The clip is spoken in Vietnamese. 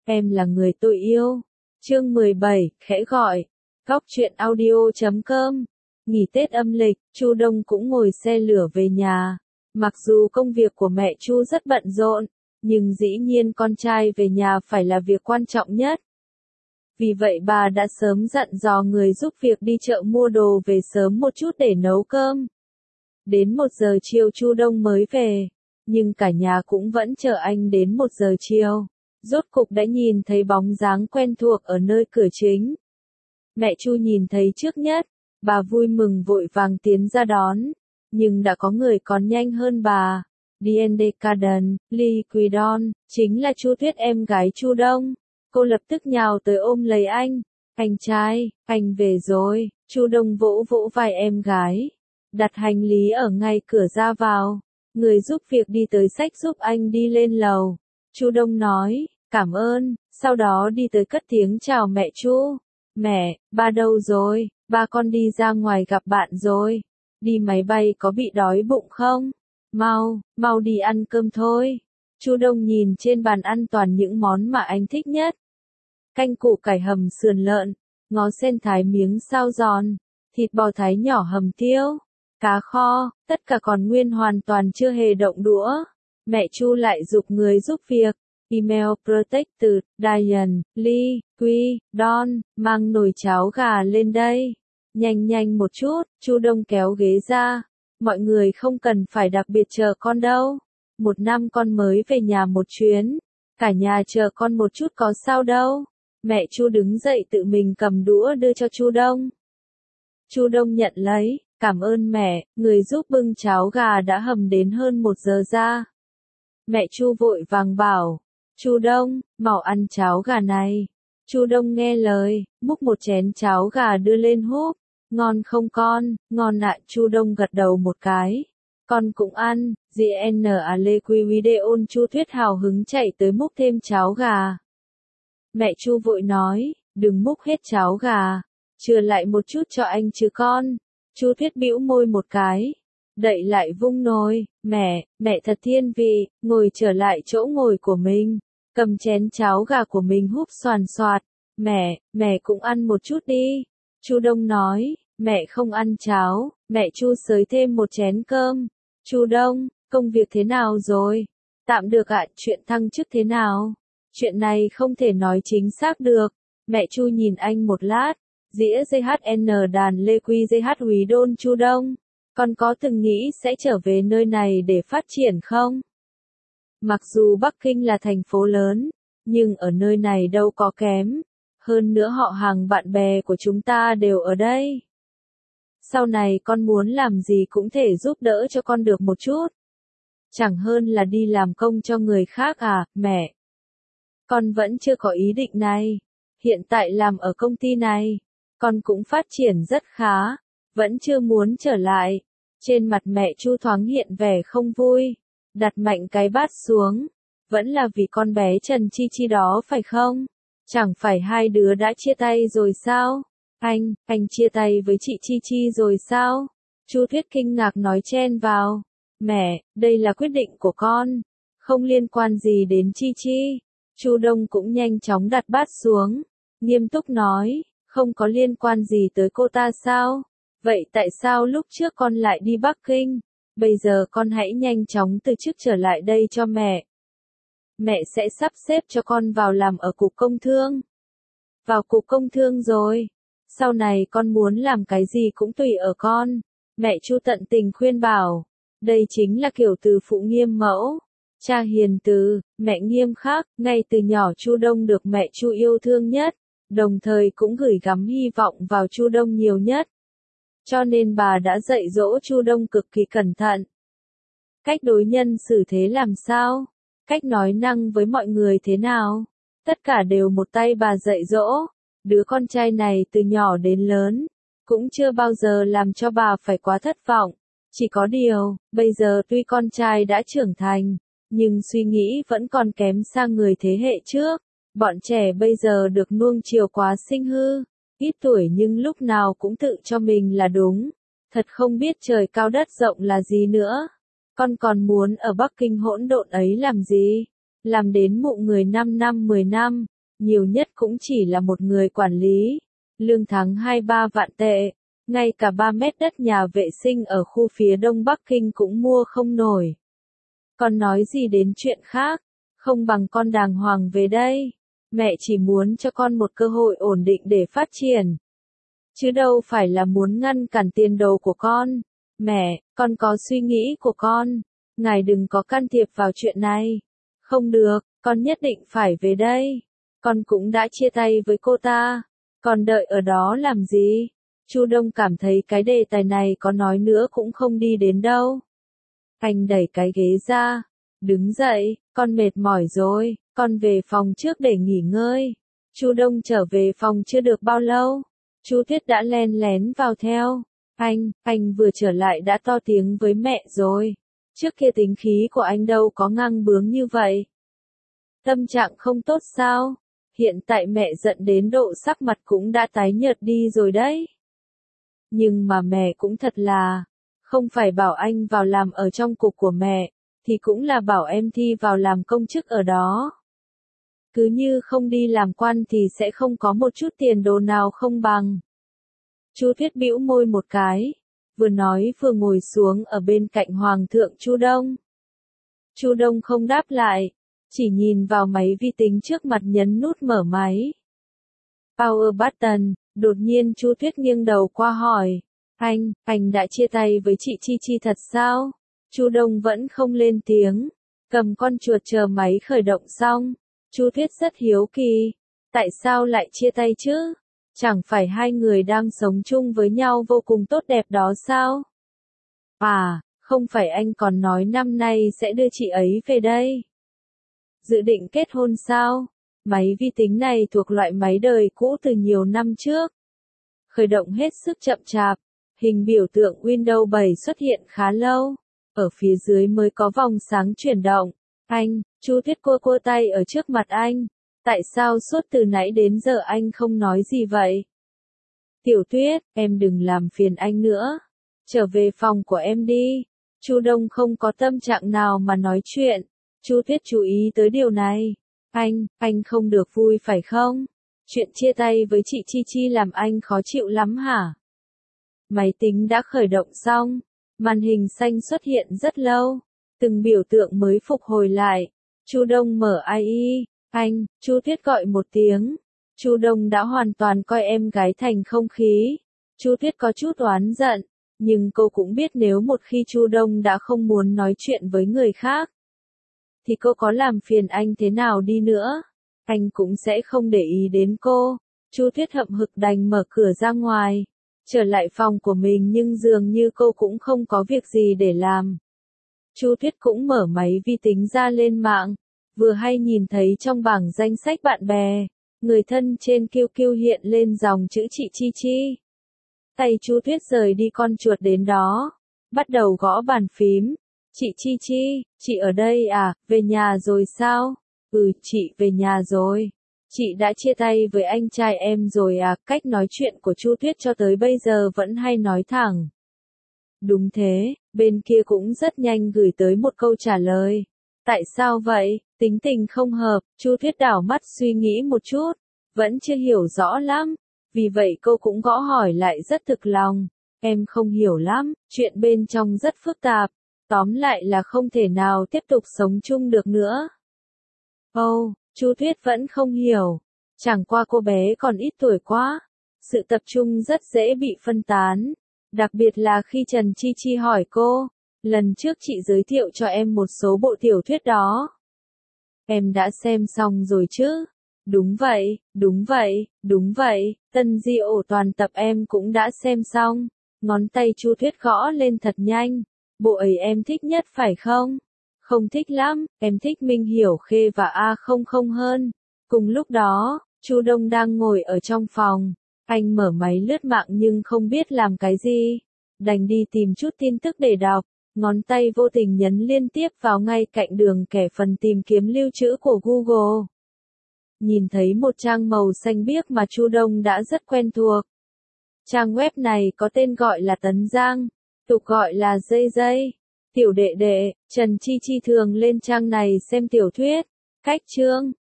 Em là người tôi yêu. Chương 17, khẽ gọi. Góc truyện audio.com. Nghỉ Tết âm lịch, Chu Đông cũng ngồi xe lửa về nhà. Mặc dù công việc của mẹ Chu rất bận rộn, nhưng dĩ nhiên con trai về nhà phải là việc quan trọng nhất. Vì vậy bà đã sớm dặn dò người giúp việc đi chợ mua đồ về sớm một chút để nấu cơm. Đến 1 giờ chiều Chu Đông mới về, nhưng cả nhà cũng vẫn chờ anh đến 1 giờ chiều. Rốt cục đã nhìn thấy bóng dáng quen thuộc ở nơi cửa chính. Mẹ Chu nhìn thấy trước nhất, bà vui mừng vội vàng tiến ra đón, nhưng đã có người còn nhanh hơn bà. Diane Caden, Lee Quidon, chính là Chu Tuyết em gái Chu Đông. Cô lập tức nhào tới ôm lấy anh. Anh trai, anh về rồi. Chu Đông vỗ vỗ vai em gái. Đặt hành lý ở ngay cửa ra vào. Người giúp việc đi tới xách giúp anh đi lên lầu. Chu Đông nói, cảm ơn, sau đó đi tới cất tiếng chào mẹ Chu. Mẹ, ba đâu rồi? Ba con đi ra ngoài gặp bạn rồi. Đi máy bay có bị đói bụng không? Mau đi ăn cơm thôi. Chu Đông nhìn trên bàn ăn toàn những món mà anh thích nhất. Canh củ cải hầm sườn lợn, ngó sen thái miếng sao giòn, thịt bò thái nhỏ hầm tiêu, cá kho, tất cả còn nguyên hoàn toàn chưa hề động đũa. Mẹ Chu lại giục người giúp việc. Email Protected, Diane, Lee, Quy, Don, mang nồi cháo gà lên đây. Nhanh một chút, Chu Đông kéo ghế ra. Mọi người không cần phải đặc biệt chờ con đâu. 1 năm con mới về nhà một chuyến. Cả nhà chờ con một chút có sao đâu. Mẹ Chu đứng dậy tự mình cầm đũa đưa cho Chu Đông. Chu Đông nhận lấy, cảm ơn mẹ, người giúp bưng cháo gà đã hầm đến hơn 1 giờ ra. Mẹ Chu vội vàng bảo, Chu Đông, mau ăn cháo gà này. Chu Đông nghe lời, múc một chén cháo gà đưa lên húp. Ngon không con? Ngon ạ. Chu Đông gật đầu một cái. Con cũng ăn. GNA Lê Quy Videon. Chu Tuyết hào hứng chạy tới múc thêm cháo gà. Mẹ Chu vội nói, đừng múc hết cháo gà, chừa lại một chút cho anh chứ con. Chu Tuyết bĩu môi một cái, đậy lại vung nồi. Mẹ thật thiên vị. Ngồi trở lại chỗ ngồi của mình, cầm chén cháo gà của mình húp xoàn xoạt. Mẹ cũng ăn một chút đi. Chu Đông nói, mẹ không ăn cháo. Mẹ Chu xới thêm một chén cơm. Chu Đông, công việc thế nào rồi? Tạm được ạ. Chuyện thăng chức thế nào? Chuyện này không thể nói chính xác được. Mẹ Chu nhìn anh một lát. Dĩa JHN đàn Lê Quy JH Húy Đôn. Chu Đông, con có từng nghĩ sẽ trở về nơi này để phát triển không? Mặc dù Bắc Kinh là thành phố lớn, nhưng ở nơi này đâu có kém. Hơn nữa họ hàng bạn bè của chúng ta đều ở đây. Sau này con muốn làm gì cũng thể giúp đỡ cho con được một chút. Chẳng hơn là đi làm công cho người khác à, mẹ. Con vẫn chưa có ý định này. Hiện tại làm ở công ty này, con cũng phát triển rất khá, vẫn chưa muốn trở lại. Trên mặt mẹ Chu thoáng hiện vẻ không vui, đặt mạnh cái bát xuống. Vẫn là vì con bé Trần Chi Chi đó phải không? Chẳng phải hai đứa đã chia tay rồi sao? Anh chia tay với chị Chi Chi rồi sao? Chu Tuyết kinh ngạc nói chen vào. Mẹ, đây là quyết định của con, không liên quan gì đến Chi Chi. Chu Đông cũng nhanh chóng đặt bát xuống, nghiêm túc nói, không có liên quan gì tới cô ta sao? Vậy tại sao lúc trước con lại đi Bắc Kinh? Bây giờ con hãy nhanh chóng từ chức trở lại đây cho mẹ. Mẹ sẽ sắp xếp cho con vào làm ở Cục Công Thương. Vào Cục Công Thương rồi. Sau này con muốn làm cái gì cũng tùy ở con. Mẹ Chu tận tình khuyên bảo. Đây chính là kiểu từ phụ nghiêm mẫu. Cha hiền từ, mẹ nghiêm khắc. Ngay từ nhỏ Chu Đông được mẹ Chu yêu thương nhất. Đồng thời cũng gửi gắm hy vọng vào Chu Đông nhiều nhất. Cho nên bà đã dạy dỗ Chu Đông cực kỳ cẩn thận. Cách đối nhân xử thế làm sao? Cách nói năng với mọi người thế nào? Tất cả đều một tay bà dạy dỗ. Đứa con trai này từ nhỏ đến lớn, cũng chưa bao giờ làm cho bà phải quá thất vọng. Chỉ có điều, bây giờ tuy con trai đã trưởng thành, nhưng suy nghĩ vẫn còn kém xa người thế hệ trước. Bọn trẻ bây giờ được nuông chiều quá sinh hư, ít tuổi nhưng lúc nào cũng tự cho mình là đúng. Thật không biết trời cao đất rộng là gì nữa. Con còn muốn ở Bắc Kinh hỗn độn ấy làm gì? Làm đến mụ người 5 năm 10 năm, nhiều nhất cũng chỉ là một người quản lý, lương tháng 2-3 vạn tệ, ngay cả 3 mét đất nhà vệ sinh ở khu phía đông Bắc Kinh cũng mua không nổi. Còn nói gì đến chuyện khác, không bằng con đàng hoàng về đây. Mẹ chỉ muốn cho con một cơ hội ổn định để phát triển. Chứ đâu phải là muốn ngăn cản tiền đồ của con. Mẹ, con có suy nghĩ của con. Ngài đừng có can thiệp vào chuyện này. Không được, con nhất định phải về đây. Con cũng đã chia tay với cô ta. Còn đợi ở đó làm gì? Chu Đông cảm thấy cái đề tài này có nói nữa cũng không đi đến đâu. Anh đẩy cái ghế ra. Đứng dậy, con mệt mỏi rồi, con về phòng trước để nghỉ ngơi. Chu Đông trở về phòng chưa được bao lâu. Chu Tuyết đã len lén vào theo. Anh vừa trở lại đã to tiếng với mẹ rồi. Trước kia tính khí của anh đâu có ngang bướng như vậy. Tâm trạng không tốt sao? Hiện tại mẹ giận đến độ sắc mặt cũng đã tái nhợt đi rồi đấy. Nhưng mà mẹ cũng thật là, không phải bảo anh vào làm ở trong cục của mẹ, thì cũng là bảo em thi vào làm công chức ở đó. Cứ như không đi làm quan thì sẽ không có một chút tiền đồ nào không bằng. Chu Tuyết bĩu môi một cái, vừa nói vừa ngồi xuống ở bên cạnh Hoàng thượng Chu Đông. Chu Đông không đáp lại, chỉ nhìn vào máy vi tính trước mặt nhấn nút mở máy. Power button, đột nhiên Chu Tuyết nghiêng đầu qua hỏi, anh đã chia tay với chị Chi Chi thật sao? Chu Đông vẫn không lên tiếng, cầm con chuột chờ máy khởi động xong. Chu Tuyết rất hiếu kỳ, tại sao lại chia tay chứ? Chẳng phải hai người đang sống chung với nhau vô cùng tốt đẹp đó sao? À, không phải anh còn nói năm nay sẽ đưa chị ấy về đây. Dự định kết hôn sao? Máy vi tính này thuộc loại máy đời cũ từ nhiều năm trước. Khởi động hết sức chậm chạp, hình biểu tượng Windows 7 xuất hiện khá lâu. Ở phía dưới mới có vòng sáng chuyển động. Chu Tuyết cua tay ở trước mặt anh. Tại sao suốt từ nãy đến giờ anh không nói gì vậy? Tiểu Tuyết, em đừng làm phiền anh nữa. Trở về phòng của em đi. Chu Đông không có tâm trạng nào mà nói chuyện. Chu Tuyết chú ý tới điều này. Anh không được vui phải không? Chuyện chia tay với chị Chi Chi làm anh khó chịu lắm hả? Máy tính đã khởi động xong. Màn hình xanh xuất hiện rất lâu. Từng biểu tượng mới phục hồi lại. Chu Đông mở IE. Chu Tuyết gọi một tiếng. Chu Đông đã hoàn toàn coi em gái thành không khí. Chu Tuyết có chút oán giận, nhưng cô cũng biết nếu một khi Chu Đông đã không muốn nói chuyện với người khác, thì cô có làm phiền anh thế nào đi nữa, anh cũng sẽ không để ý đến cô. Chu Tuyết hậm hực đành mở cửa ra ngoài, trở lại phòng của mình nhưng dường như cô cũng không có việc gì để làm. Chu Tuyết cũng mở máy vi tính ra lên mạng, vừa hay nhìn thấy trong bảng danh sách bạn bè, người thân trên QQ hiện lên dòng chữ chị Chi Chi. Tay Chu Tuyết rời đi con chuột đến đó, bắt đầu gõ bàn phím. Chị Chi Chi, chị ở đây à, về nhà rồi sao? Ừ, chị về nhà rồi. Chị đã chia tay với anh trai em rồi à? Cách nói chuyện của Chu Tuyết cho tới bây giờ vẫn hay nói thẳng. Đúng thế, bên kia cũng rất nhanh gửi tới một câu trả lời. Tại sao vậy? Tính tình không hợp. Chu Tuyết đảo mắt suy nghĩ một chút, vẫn chưa hiểu rõ lắm. Vì vậy cô cũng gõ hỏi lại rất thực lòng. Em không hiểu lắm, chuyện bên trong rất phức tạp. Tóm lại là không thể nào tiếp tục sống chung được nữa. Chu Tuyết vẫn không hiểu. Chẳng qua cô bé còn ít tuổi quá. Sự tập trung rất dễ bị phân tán. Đặc biệt là khi Trần Chi Chi hỏi cô. Lần trước chị giới thiệu cho em một số bộ tiểu thuyết đó. Em đã xem xong rồi chứ? Đúng vậy, Tân Di ổ toàn tập em cũng đã xem xong. Ngón tay Chu Tuyết gõ lên thật nhanh. Bộ ấy em thích nhất phải không? Không thích lắm, em thích Minh Hiểu Khê và A00 hơn. Cùng lúc đó, Chu Đông đang ngồi ở trong phòng. Anh mở máy lướt mạng nhưng không biết làm cái gì. Đành đi tìm chút tin tức để đọc. Ngón tay vô tình nhấn liên tiếp vào ngay cạnh đường kẻ phần tìm kiếm lưu trữ của Google. Nhìn thấy một trang màu xanh biếc mà Chu Đông đã rất quen thuộc. Trang web này có tên gọi là Tấn Giang, tục gọi là JJ. Tiểu đệ đệ, Trần Chi Chi thường lên trang này xem tiểu thuyết, cách chương,